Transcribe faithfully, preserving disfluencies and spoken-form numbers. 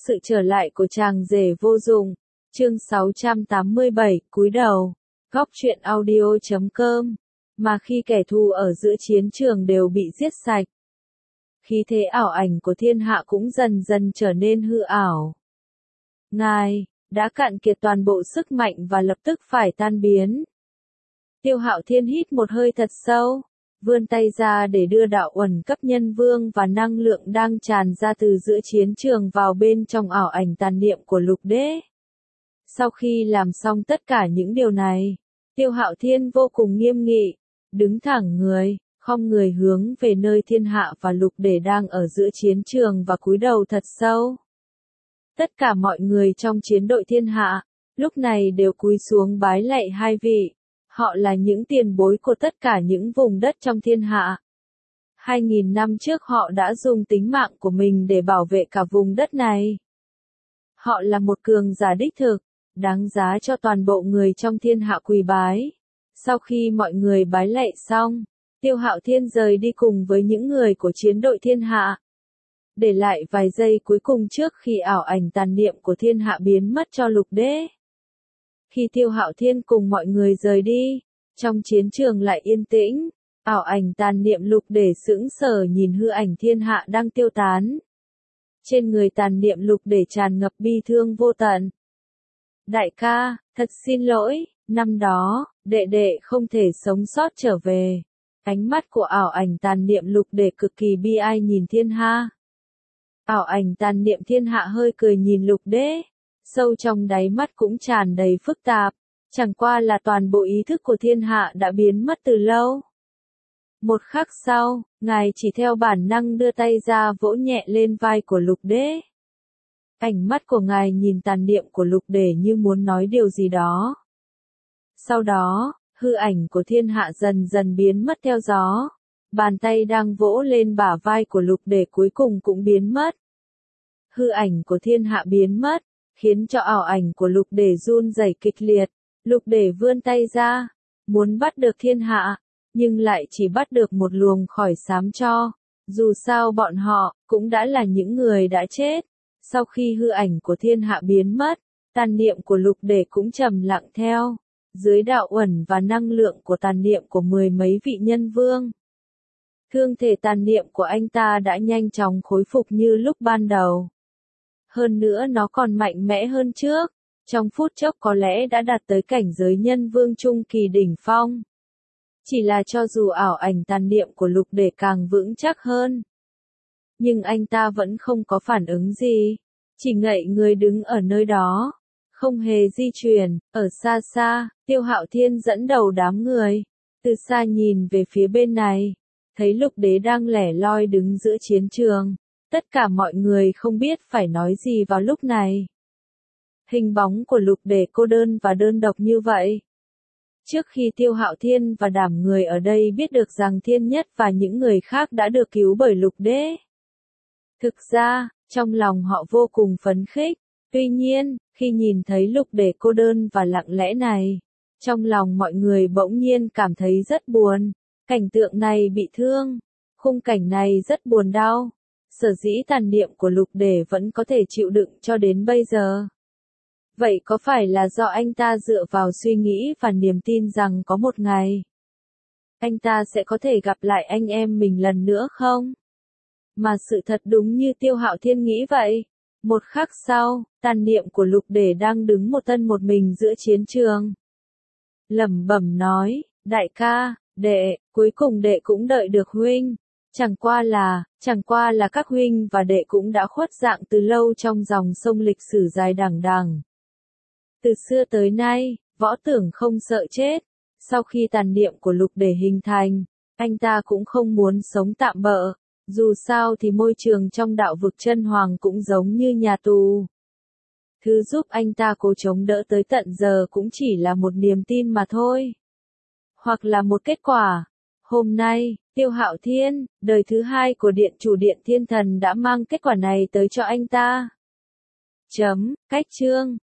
Sự trở lại của chàng rể vô dụng. Chương sáu trăm tám mươi bảy, cúi đầu. Góc truyện audio chấm com. Mà khi kẻ thù ở giữa chiến trường đều bị giết sạch, khí thế ảo ảnh của thiên hạ cũng dần dần trở nên hư ảo. Ngài đã cạn kiệt toàn bộ sức mạnh và lập tức phải tan biến. Tiêu Hạo Thiên hít một hơi thật sâu, vươn tay ra để đưa đạo uẩn cấp nhân vương và năng lượng đang tràn ra từ giữa chiến trường vào bên trong ảo ảnh tàn niệm của lục đế. Sau khi làm xong tất cả những điều này, Tiêu Hạo Thiên vô cùng nghiêm nghị, đứng thẳng người, khom người hướng về nơi thiên hạ và lục đế đang ở giữa chiến trường và cúi đầu thật sâu. Tất cả mọi người trong chiến đội thiên hạ, lúc này đều cúi xuống bái lạy hai vị. Họ là những tiền bối của tất cả những vùng đất trong thiên hạ. Hai nghìn năm trước họ đã dùng tính mạng của mình để bảo vệ cả vùng đất này. Họ là một cường giả đích thực, đáng giá cho toàn bộ người trong thiên hạ quỳ bái. Sau khi mọi người bái lạy xong, Tiêu Hạo Thiên rời đi cùng với những người của chiến đội thiên hạ. Để lại vài giây cuối cùng trước khi ảo ảnh tàn niệm của thiên hạ biến mất cho lục đế. Khi Tiêu Hạo Thiên cùng mọi người rời đi, trong chiến trường lại yên tĩnh, ảo ảnh tàn niệm lục đế sững sờ nhìn hư ảnh thiên hạ đang tiêu tán. Trên người tàn niệm lục đế tràn ngập bi thương vô tận. Đại ca, thật xin lỗi, năm đó, đệ đệ không thể sống sót trở về. Ánh mắt của ảo ảnh tàn niệm lục đế cực kỳ bi ai nhìn thiên hạ. Ảo ảnh tàn niệm thiên hạ hơi cười nhìn lục đế. Sâu trong đáy mắt cũng tràn đầy phức tạp, chẳng qua là toàn bộ ý thức của thiên hạ đã biến mất từ lâu. Một khắc sau, ngài chỉ theo bản năng đưa tay ra vỗ nhẹ lên vai của lục đế. Ánh mắt của ngài nhìn tàn niệm của lục đế như muốn nói điều gì đó. Sau đó, hư ảnh của thiên hạ dần dần biến mất theo gió. Bàn tay đang vỗ lên bả vai của lục đế cuối cùng cũng biến mất. Hư ảnh của thiên hạ biến mất, khiến cho ảo ảnh của lục đế run rẩy kịch liệt. Lục đế vươn tay ra, muốn bắt được thiên hạ, nhưng lại chỉ bắt được một luồng khỏi xám cho. Dù sao bọn họ, cũng đã là những người đã chết. Sau khi hư ảnh của thiên hạ biến mất, tàn niệm của lục đế cũng trầm lặng theo. Dưới đạo uẩn và năng lượng của tàn niệm của mười mấy vị nhân vương. Thương thể tàn niệm của anh ta đã nhanh chóng khôi phục như lúc ban đầu. Hơn nữa nó còn mạnh mẽ hơn trước, trong phút chốc có lẽ đã đạt tới cảnh giới nhân vương trung kỳ đỉnh phong. Chỉ là cho dù ảo ảnh tàn niệm của lục đế càng vững chắc hơn, nhưng anh ta vẫn không có phản ứng gì, chỉ ngậy người đứng ở nơi đó, không hề di chuyển. Ở xa xa, Tiêu Hạo Thiên dẫn đầu đám người, từ xa nhìn về phía bên này, thấy lục đế đang lẻ loi đứng giữa chiến trường. Tất cả mọi người không biết phải nói gì vào lúc này. Hình bóng của lục đế cô đơn và đơn độc như vậy. Trước khi Tiêu Hạo Thiên và đám người ở đây biết được rằng Thiên Nhất và những người khác đã được cứu bởi lục đế. Thực ra, trong lòng họ vô cùng phấn khích. Tuy nhiên, khi nhìn thấy lục đế cô đơn và lặng lẽ này, trong lòng mọi người bỗng nhiên cảm thấy rất buồn. Cảnh tượng này bị thương. Khung cảnh này rất buồn đau. Sở dĩ tàn niệm của lục đế vẫn có thể chịu đựng cho đến bây giờ. Vậy có phải là do anh ta dựa vào suy nghĩ và niềm tin rằng có một ngày anh ta sẽ có thể gặp lại anh em mình lần nữa không? Mà sự thật đúng như Tiêu Hạo Thiên nghĩ vậy. Một khắc sau, tàn niệm của lục đế đang đứng một thân một mình giữa chiến trường. Lẩm bẩm nói, đại ca, đệ, cuối cùng đệ cũng đợi được huynh. Chẳng qua là, chẳng qua là các huynh và đệ cũng đã khuất dạng từ lâu trong dòng sông lịch sử dài đằng đằng. Từ xưa tới nay, võ tưởng không sợ chết. Sau khi tàn niệm của lục đế hình thành, anh ta cũng không muốn sống tạm bợ. Dù sao thì môi trường trong đạo vực chân hoàng cũng giống như nhà tù. Thứ giúp anh ta cố chống đỡ tới tận giờ cũng chỉ là một niềm tin mà thôi. Hoặc là một kết quả. Hôm nay, Tiêu Hạo Thiên, đời thứ hai của điện chủ điện thiên thần đã mang kết quả này tới cho anh ta. Chấm, cách chương.